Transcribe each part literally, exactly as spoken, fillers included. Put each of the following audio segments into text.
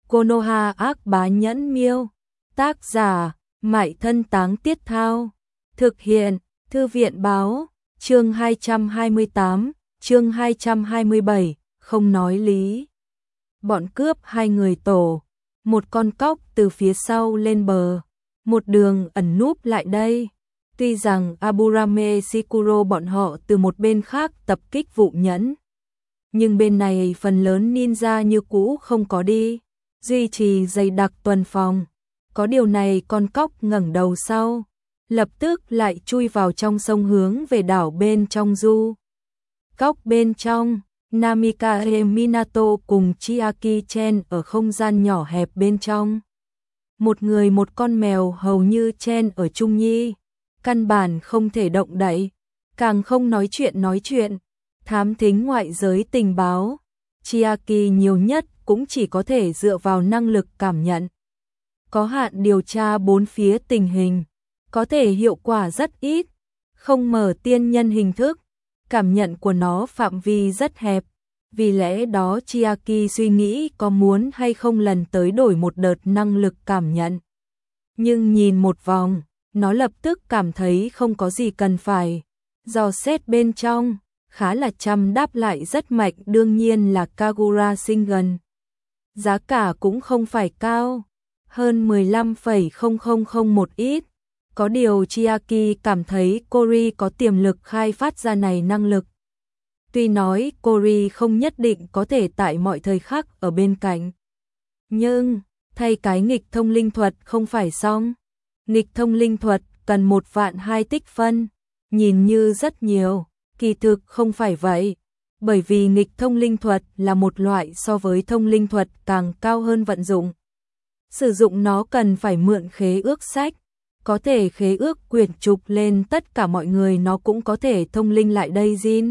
Konoha ác bá nhẫn miêu. Tác giả, Mại Thân Táng Tiết Thao. Thực hiện, Thư viện báo, chương hai trăm hai mươi tám, chương hai trăm hai mươi bảy, không nói lý. Bọn cướp hai người tổ, một con cóc từ phía sau lên bờ, một đường ẩn núp lại đây. Tuy rằng Aburame Shikuro bọn họ từ một bên khác tập kích vụ nhẫn, nhưng bên này phần lớn ninja như cũ không có đi, duy trì dày đặc tuần phòng. Có điều này con cóc ngẩng đầu sau, lập tức lại chui vào trong sông hướng về đảo bên trong du. Cóc bên trong, Namikaze Minato cùng Chiaki chen ở không gian nhỏ hẹp bên trong. Một người một con mèo hầu như chen ở chung nhi, căn bản không thể động đậy, càng không nói chuyện nói chuyện, thám thính ngoại giới tình báo. Chiaki nhiều nhất cũng chỉ có thể dựa vào năng lực cảm nhận, có hạn điều tra bốn phía tình hình, có thể hiệu quả rất ít, không mở tiên nhân hình thức, cảm nhận của nó phạm vi rất hẹp, vì lẽ đó Chiaki suy nghĩ có muốn hay không lần tới đổi một đợt năng lực cảm nhận. Nhưng nhìn một vòng, nó lập tức cảm thấy không có gì cần phải dò xét bên trong, khá là chăm đáp lại rất mạnh, đương nhiên là Kagura Shingen. Giá cả cũng không phải cao, hơn mười lăm phẩy không không không một ít. Có điều Chiaki cảm thấy Cory có tiềm lực khai phát ra này năng lực. Tuy nói Cory không nhất định có thể tại mọi thời khắc ở bên cạnh, nhưng thay cái nghịch thông linh thuật không phải xong. Nghịch thông linh thuật cần một vạn hai tích phân, nhìn như rất nhiều, kỳ thực không phải vậy, bởi vì nghịch thông linh thuật là một loại so với thông linh thuật càng cao hơn vận dụng. Sử dụng nó cần phải mượn khế ước sách, có thể khế ước quyển trục lên tất cả mọi người, nó cũng có thể thông linh lại đây Jin.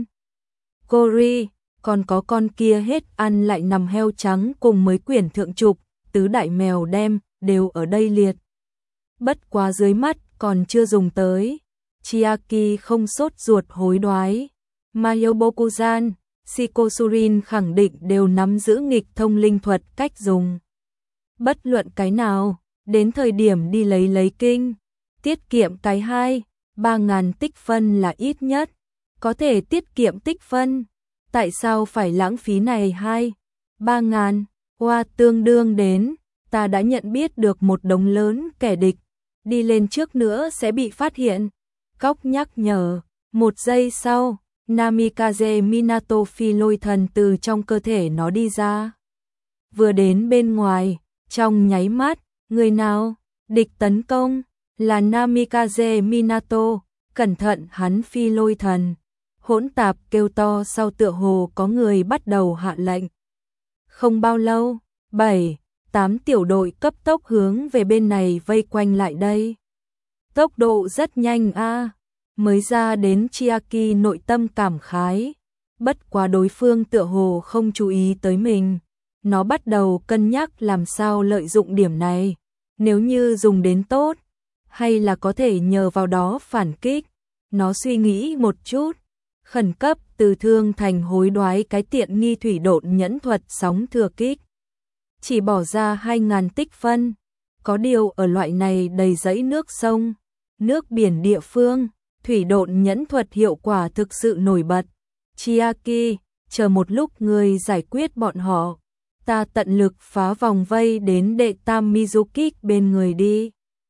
Cory, còn có con kia hết ăn lại nằm heo trắng cùng mấy quyển thượng trục, tứ đại mèo đem, đều ở đây liệt. Bất quá dưới mắt còn chưa dùng tới. Chiaki không sốt ruột hối đoái. Mayobokuzan, Shikosurin khẳng định đều nắm giữ nghịch thông linh thuật cách dùng. Bất luận cái nào, đến thời điểm đi lấy lấy kinh, tiết kiệm cái hai, ba ngàn tích phân là ít nhất, có thể tiết kiệm tích phân. Tại sao phải lãng phí này hai, ba ngàn, hoa tương đương đến, ta đã nhận biết được một đống lớn kẻ địch, đi lên trước nữa sẽ bị phát hiện. Cóc nhắc nhở, một giây sau, Namikaze Minato phi lôi thần từ trong cơ thể nó đi ra. Vừa đến bên ngoài, trong nháy mắt, người nào, địch tấn công, là Namikaze Minato, cẩn thận hắn phi lôi thần. Hỗn tạp kêu to sau tựa hồ có người bắt đầu hạ lệnh. Không bao lâu, bảy, tám tiểu đội cấp tốc hướng về bên này vây quanh lại đây. Tốc độ rất nhanh a. Mới ra đến Chiaki nội tâm cảm khái, bất quá đối phương tựa hồ không chú ý tới mình. Nó bắt đầu cân nhắc làm sao lợi dụng điểm này, nếu như dùng đến tốt, hay là có thể nhờ vào đó phản kích. Nó suy nghĩ một chút, khẩn cấp từ thương thành hối đoái cái tiện nghi thủy độn nhẫn thuật sóng thừa kích. Chỉ bỏ ra hai ngàn tích phân, có điều ở loại này đầy dãy nước sông, nước biển địa phương, thủy độn nhẫn thuật hiệu quả thực sự nổi bật. Chiaki, chờ một lúc người giải quyết bọn họ, ta tận lực phá vòng vây đến đệ tam Mizuki bên người đi.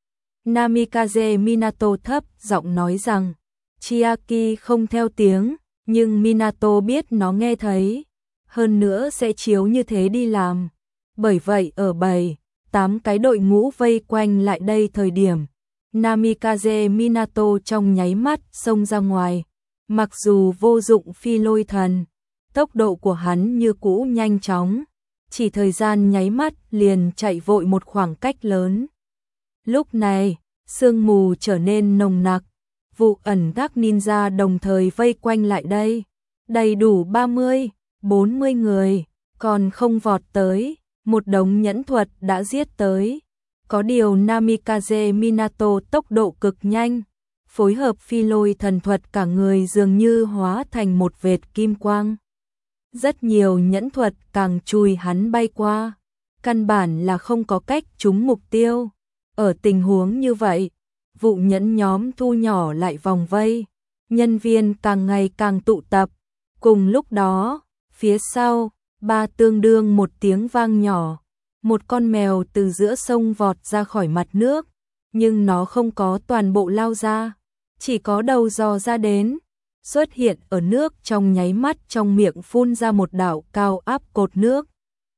Namikaze Minato thấp giọng nói rằng, Chiaki không theo tiếng, nhưng Minato biết nó nghe thấy, hơn nữa sẽ chiếu như thế đi làm. Bởi vậy ở bảy, tám cái đội ngũ vây quanh lại đây thời điểm, Namikaze Minato trong nháy mắt xông ra ngoài. Mặc dù vô dụng phi lôi thần, tốc độ của hắn như cũ nhanh chóng, chỉ thời gian nháy mắt liền chạy vội một khoảng cách lớn. Lúc này, sương mù trở nên nồng nặc, vụ ẩn các ninja đồng thời vây quanh lại đây, đầy đủ ba mươi, bốn mươi người, còn không vọt tới, một đống nhẫn thuật đã giết tới. Có điều Namikaze Minato tốc độ cực nhanh, phối hợp phi lôi thần thuật cả người dường như hóa thành một vệt kim quang. Rất nhiều nhẫn thuật càng chùi hắn bay qua. căn bản là không có cách trúng mục tiêu. Ở tình huống như vậy, vụ nhẫn nhóm thu nhỏ lại vòng vây, nhân viên càng ngày càng tụ tập. Cùng lúc đó, phía sau, ba tương đương một tiếng vang nhỏ, một con mèo từ giữa sông vọt ra khỏi mặt nước, nhưng nó không có toàn bộ lao ra, chỉ có đầu dò ra đến, xuất hiện ở nước trong nháy mắt, trong miệng phun ra một đạo cao áp cột nước.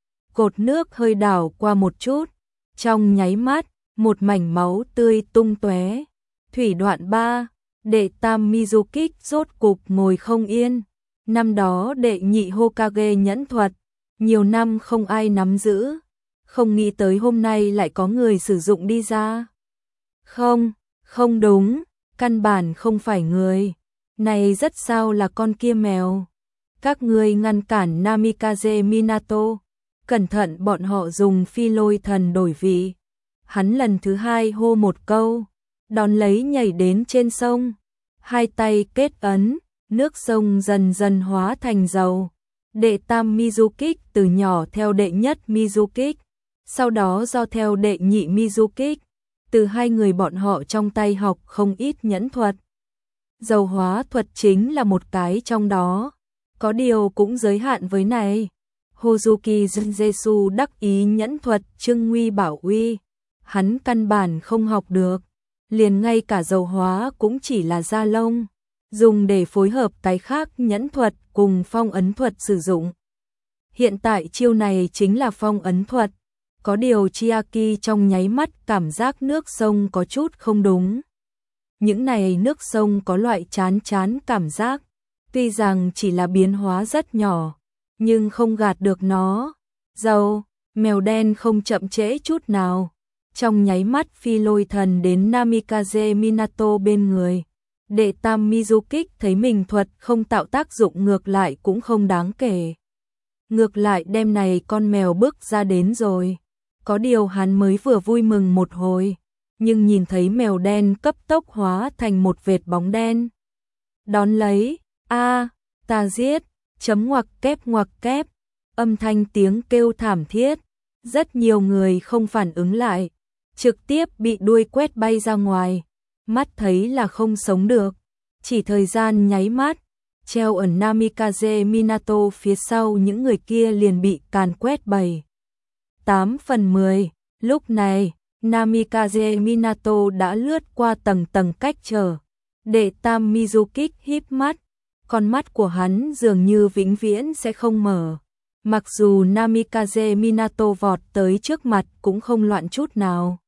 Cột nước hơi đảo qua một chút, trong nháy mắt, một mảnh máu tươi tung tóe. Thủy đoạn ba, đệ tam Mizukik rốt cục ngồi không yên. Năm đó đệ nhị Hokage nhẫn thuật, nhiều năm không ai nắm giữ, không nghĩ tới hôm nay lại có người sử dụng đi ra. Không, không đúng, căn bản không phải người. Này rất sao là con kia mèo. Các ngươi ngăn cản Namikaze Minato, cẩn thận bọn họ dùng phi lôi thần đổi vị. Hắn lần thứ hai hô một câu, đón lấy nhảy đến trên sông, hai tay kết ấn, nước sông dần dần hóa thành dầu. Đệ tam Mizukik từ nhỏ theo đệ nhất Mizukik, sau đó do theo đệ nhị Mizukik, từ hai người bọn họ trong tay học không ít nhẫn thuật. Dầu hóa thuật chính là một cái trong đó, có điều cũng giới hạn với này. Hozuki Junjetsu đắc ý nhẫn thuật trưng nguy bảo uy, hắn căn bản không học được, liền ngay cả dầu hóa cũng chỉ là da lông, dùng để phối hợp cái khác nhẫn thuật cùng phong ấn thuật sử dụng. Hiện tại chiêu này chính là phong ấn thuật, có điều Chiaki trong nháy mắt cảm giác nước sông có chút không đúng. Những này nước sông có loại chán chán cảm giác, tuy rằng chỉ là biến hóa rất nhỏ, nhưng không gạt được nó. Dầu, mèo đen không chậm trễ chút nào, trong nháy mắt phi lôi thần đến Namikaze Minato bên người. Đệ tam Mizukik thấy mình thuật không tạo tác dụng, ngược lại cũng không đáng kể. Ngược lại đêm này con mèo bước ra đến rồi. Có điều hắn mới vừa vui mừng một hồi, nhưng nhìn thấy mèo đen cấp tốc hóa thành một vệt bóng đen. Đón lấy, a, ta giết, chấm ngoặc kép ngoặc kép, âm thanh tiếng kêu thảm thiết. Rất nhiều người không phản ứng lại, trực tiếp bị đuôi quét bay ra ngoài, mắt thấy là không sống được. Chỉ thời gian nháy mắt, treo ở Namikaze Minato phía sau những người kia liền bị càn quét bảy tám phần mười. Lúc này, Namikaze Minato đã lướt qua tầng tầng cách trở. Đệ tam Mizukik híp mắt, con mắt của hắn dường như vĩnh viễn sẽ không mở. Mặc dù Namikaze Minato vọt tới trước mặt cũng không loạn chút nào.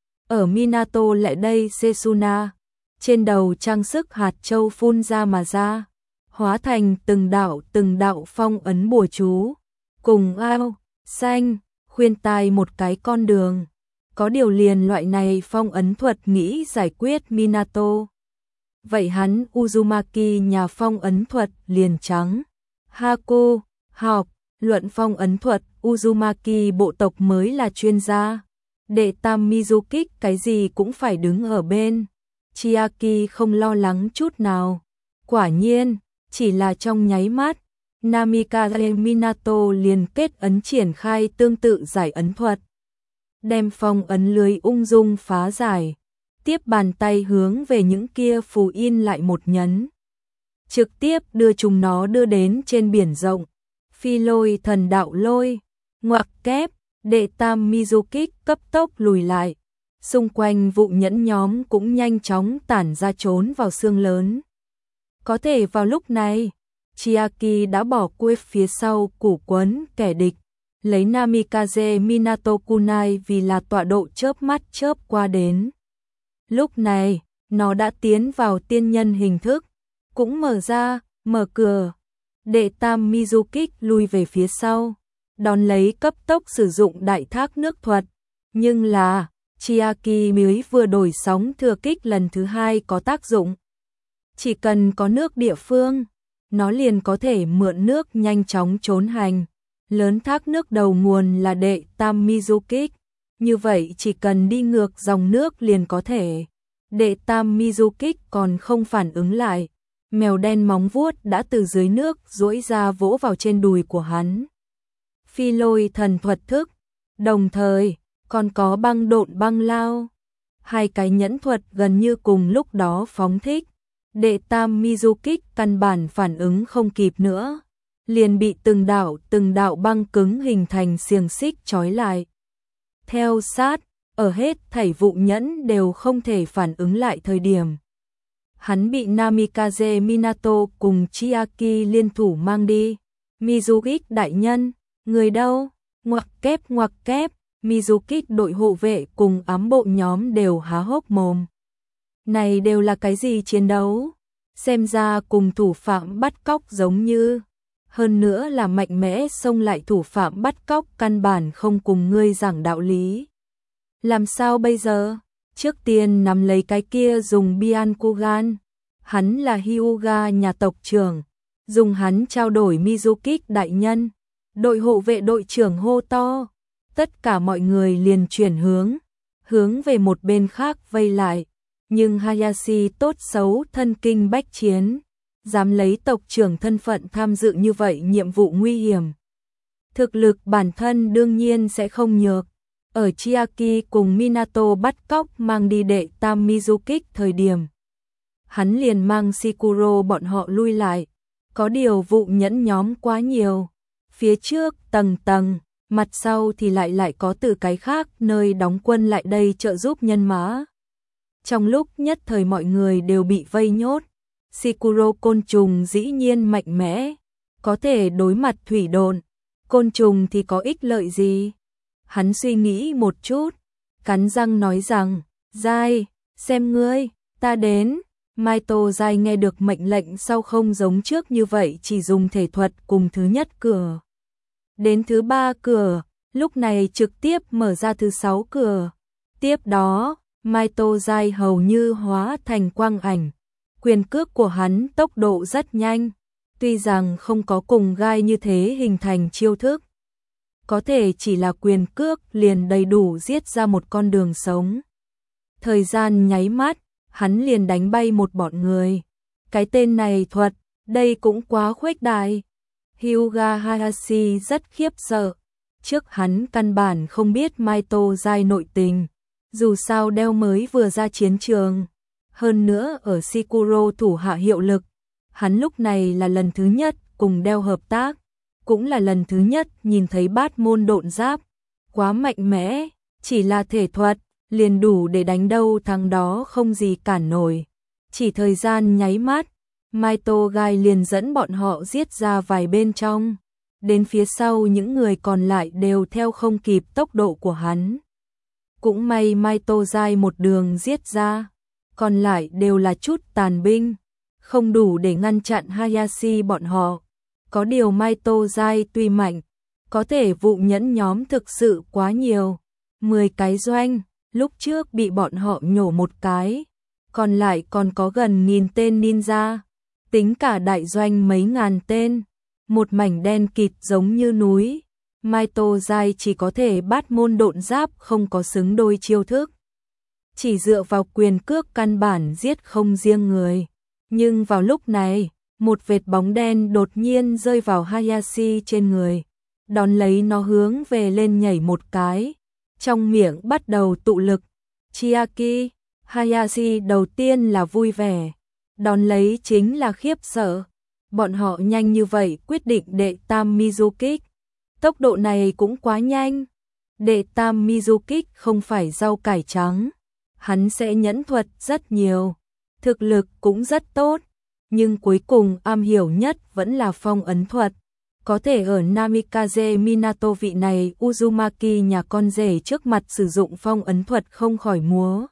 Ở Minato lại đây Setsuna, trên đầu trang sức hạt châu phun ra mà ra, hóa thành từng đạo từng đạo phong ấn bùa chú, cùng ao, xanh, khuyên tai một cái con đường. Có điều liền loại này phong ấn thuật nghĩ giải quyết Minato. Vậy hắn Uzumaki nhà phong ấn thuật liền trắng. Haku, học, luận phong ấn thuật, Uzumaki bộ tộc mới là chuyên gia. Đệ tam Mizukik cái gì cũng phải đứng ở bên. Chiaki không lo lắng chút nào. Quả nhiên, chỉ là trong nháy mắt, Namikaze Minato liền kết ấn triển khai tương tự giải ấn thuật. Đem phong ấn lưới ung dung phá giải, tiếp bàn tay hướng về những kia phù in lại một nhấn. Trực tiếp đưa chúng nó đưa đến trên biển rộng. Phi lôi thần đạo lôi, ngoặc kép, đệ tam Mizukik cấp tốc lùi lại. Xung quanh vụ nhẫn nhóm cũng nhanh chóng tản ra trốn vào xương lớn. Có thể vào lúc này, Chiaki đã bỏ quên phía sau củ quấn kẻ địch, lấy Namikaze Minato Kunai vì là tọa độ chớp mắt chớp qua đến. Lúc này, nó đã tiến vào tiên nhân hình thức, cũng mở ra, mở cửa. Đệ tam Mizukik lui về phía sau, đón lấy cấp tốc sử dụng đại thác nước thuật. Nhưng là, Chiaki mới vừa đổi sóng thừa kích lần thứ hai có tác dụng. Chỉ cần có nước địa phương, nó liền có thể mượn nước nhanh chóng trốn hành. Lớn thác nước đầu nguồn là đệ tam Mizukik, như vậy chỉ cần đi ngược dòng nước liền có thể. Đệ tam Mizukik còn không phản ứng lại, mèo đen móng vuốt đã từ dưới nước duỗi ra vỗ vào trên đùi của hắn. Phi lôi thần thuật thức, Đồng thời, còn có băng độn băng lao. Hai cái nhẫn thuật gần như cùng lúc đó phóng thích. Đệ tam Mizukích căn bản phản ứng không kịp nữa, liền bị từng đạo từng đạo băng cứng hình thành xiềng xích trói lại. Theo sát, ở hết thảy vụ nhẫn đều không thể phản ứng lại thời điểm. Hắn bị Namikaze Minato cùng Chiaki liên thủ mang đi. Mizukích đại nhân, người đâu? Ngoặc kép ngoặc kép, Mizukích đội hộ vệ cùng ám bộ nhóm đều há hốc mồm. Này đều là cái gì chiến đấu? Xem ra cùng thủ phạm bắt cóc giống như. Hơn nữa là mạnh mẽ xông lại thủ phạm bắt cóc căn bản không cùng ngươi giảng đạo lý. Làm sao bây giờ? Trước tiên nắm lấy cái kia dùng Byakugan. Hắn là Hyuga nhà tộc trưởng. Dùng hắn trao đổi Mizukích đại nhân. Đội hộ vệ đội trưởng hô to. Tất cả mọi người liền chuyển hướng. Hướng về một bên khác vây lại. Nhưng Hayashi tốt xấu thân kinh bách chiến. Dám lấy tộc trưởng thân phận tham dự như vậy nhiệm vụ nguy hiểm. Thực lực bản thân đương nhiên sẽ không nhược. Ở Chiaki cùng Minato bắt cóc mang đi đệ tam Mizukích thời điểm. Hắn liền mang Shikuro bọn họ lui lại. Có điều vụ nhẫn nhóm quá nhiều. Phía trước tầng tầng, mặt sau thì lại lại có từ cái khác nơi đóng quân lại đây trợ giúp nhân mã. Trong lúc nhất thời mọi người đều bị vây nhốt. Shikuro côn trùng dĩ nhiên mạnh mẽ, có thể đối mặt thủy độn. Côn trùng thì có ích lợi gì? Hắn suy nghĩ một chút, cắn răng nói rằng, Giai, xem ngươi, ta đến. Maito Giai nghe được mệnh lệnh sau không giống trước như vậy chỉ dùng thể thuật cùng thứ nhất cửa. Đến thứ ba cửa, lúc này trực tiếp mở ra thứ sáu cửa. Tiếp đó, Maito Giai hầu như hóa thành quang ảnh. Quyền cước của hắn tốc độ rất nhanh, tuy rằng không có cùng gai như thế hình thành chiêu thức. Có thể chỉ là quyền cước liền đầy đủ giết ra một con đường sống. Thời gian nháy mắt, hắn liền đánh bay một bọn người. Cái tên này thuật, đây cũng quá khuếch đại. Hyuga Hayashi rất khiếp sợ. Trước hắn căn bản không biết Maito Giai nội tình. Dù sao đeo mới vừa ra chiến trường. Hơn nữa ở Shikuro thủ hạ hiệu lực. Hắn lúc này là lần thứ nhất cùng đeo hợp tác. Cũng là lần thứ nhất nhìn thấy bát môn độn giáp. Quá mạnh mẽ, chỉ là thể thuật, liền đủ để đánh đâu thằng đó không gì cản nổi. Chỉ thời gian nháy mắt, Maito Gai liền dẫn bọn họ giết ra vài bên trong. Đến phía sau những người còn lại đều theo không kịp tốc độ của hắn. Cũng may Maito Gai một đường giết ra, còn lại đều là chút tàn binh, không đủ để ngăn chặn Hayashi bọn họ. Có điều Maito Gai tuy mạnh, có thể vụ nhẫn nhóm thực sự quá nhiều. mười cái doanh, lúc trước bị bọn họ nhổ một cái, còn lại còn có gần nghìn tên ninja, tính cả đại doanh mấy ngàn tên, một mảnh đen kịt giống như núi. Maito Gai chỉ có thể bát môn độn giáp không có xứng đôi chiêu thức. Chỉ dựa vào quyền cước căn bản giết không riêng người. Nhưng vào lúc này, một vệt bóng đen đột nhiên rơi vào Hayashi trên người. Đón lấy nó hướng về lên nhảy một cái. Trong miệng bắt đầu tụ lực. Chiaki, Hayashi đầu tiên là vui vẻ. Đón lấy chính là khiếp sợ. Bọn họ nhanh như vậy quyết định đệ tam Mizukích. Tốc độ này cũng quá nhanh. Đệ tam Mizukích không phải rau cải trắng. Hắn sẽ nhẫn thuật rất nhiều. Thực lực cũng rất tốt. Nhưng cuối cùng am hiểu nhất vẫn là phong ấn thuật. Có thể ở Namikaze Minato vị này Uzumaki nhà con rể trước mặt sử dụng phong ấn thuật không khỏi múa.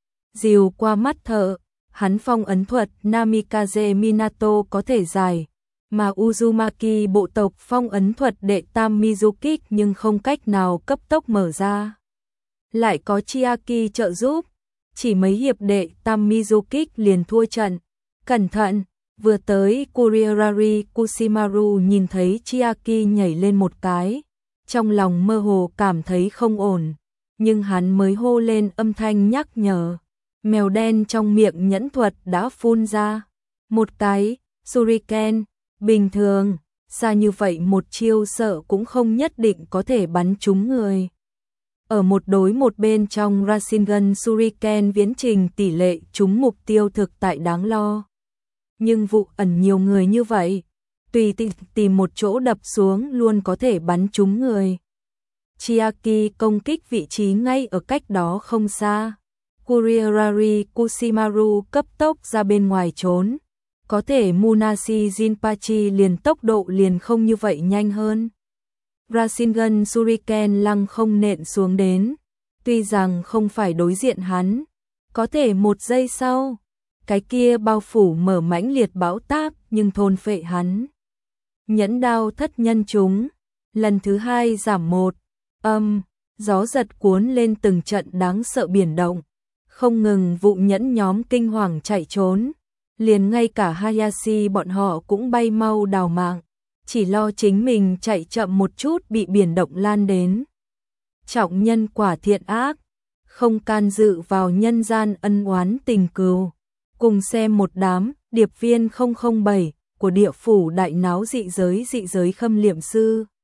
Dìu qua mắt thợ. Hắn phong ấn thuật Namikaze Minato có thể giải. Mà Uzumaki bộ tộc phong ấn thuật đệ tam Mizukích nhưng không cách nào cấp tốc mở ra. Lại có Chiaki trợ giúp. Chỉ mấy hiệp đệ tam Mizukích liền thua trận. Cẩn thận, vừa tới Kuriarari Kushimaru nhìn thấy Chiaki nhảy lên một cái. Trong lòng mơ hồ cảm thấy không ổn. Nhưng hắn mới hô lên âm thanh nhắc nhở. Mèo đen trong miệng nhẫn thuật đã phun ra. Một cái, Shuriken, bình thường, xa như vậy một chiêu sợ cũng không nhất định có thể bắn trúng người. Ở một đối một bên trong Rasengan Shuriken viễn trình tỷ lệ trúng mục tiêu thực tại đáng lo. Nhưng vụ ẩn nhiều người như vậy, tùy tìm một chỗ đập xuống luôn có thể bắn trúng người. Chiaki công kích vị trí ngay ở cách đó không xa. Kuriarari Kushimaru cấp tốc ra bên ngoài trốn. Có thể Munashi Jinpachi liền tốc độ liền không như vậy nhanh hơn. Rasengan Shuriken lăng không nện xuống đến. Tuy rằng không phải đối diện hắn, có thể một giây sau, cái kia bao phủ mở mãnh liệt bão táp nhưng thôn phệ hắn. Nhẫn đao thất nhân chúng, lần thứ hai giảm một, âm, gió giật cuốn lên từng trận đáng sợ biển động, không ngừng vụ nhẫn nhóm kinh hoàng chạy trốn, liền ngay cả Hayashi bọn họ cũng bay mau đào mạng, chỉ lo chính mình chạy chậm một chút bị biển động lan đến. Trọng nhân quả thiện ác, không can dự vào nhân gian ân oán tình cừu. Cùng xem một đám điệp viên không không bảy của địa phủ đại náo dị giới dị giới khâm liệm sư.